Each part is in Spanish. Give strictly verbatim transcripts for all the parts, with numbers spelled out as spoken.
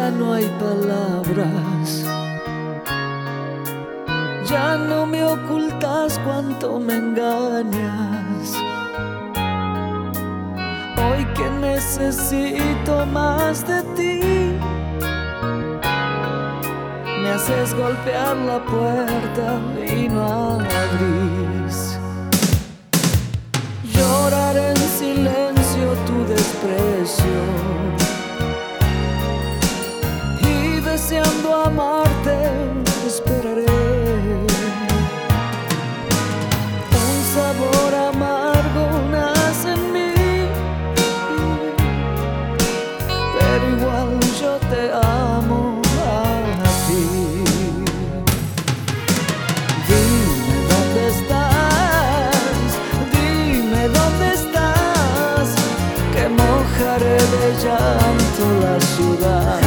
ya no hay palabras. Ya no me ocultas cuánto me engañas. Hoy que necesito más de ti, me haces golpear la puerta y no abrís. Lloraré en silencio tu desprecio y deseando amarte esperaré. Un sabor amargo nace en mí, pero igual yo te amo a ti. Dime dónde estás, dime dónde estás, que mojaré de llanto la ciudad.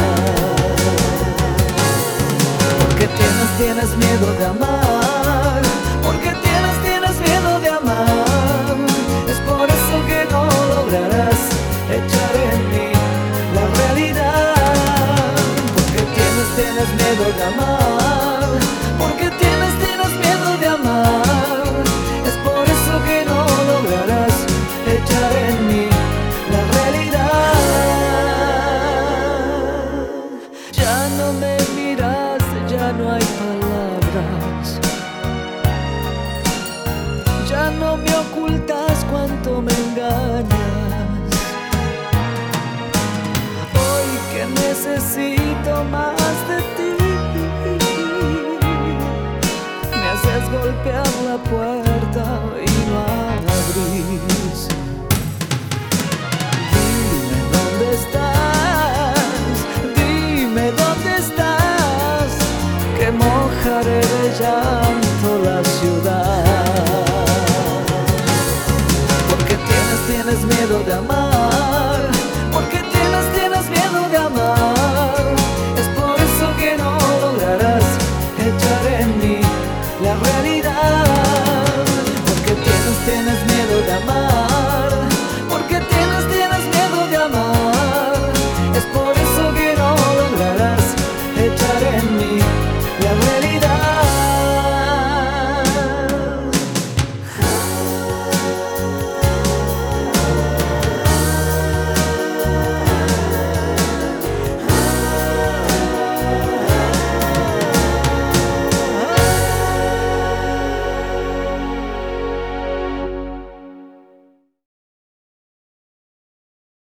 Porque tienes, tienes miedo de amar, porque tienes, tienes miedo de amar. Es por eso que no lograrás echar en mí la realidad. Porque tienes, tienes miedo de amar, porque tienes, tienes miedo de amar. Es por eso que no lograrás echar en mí la realidad. Ya no me miras, ya no hay palabras. Ya no me ocultas cuánto me engañas. Hoy que necesito más de ti, me haces golpear la puerta y no abrís. Dime dónde estás, dime dónde estás, que mojaré de llanto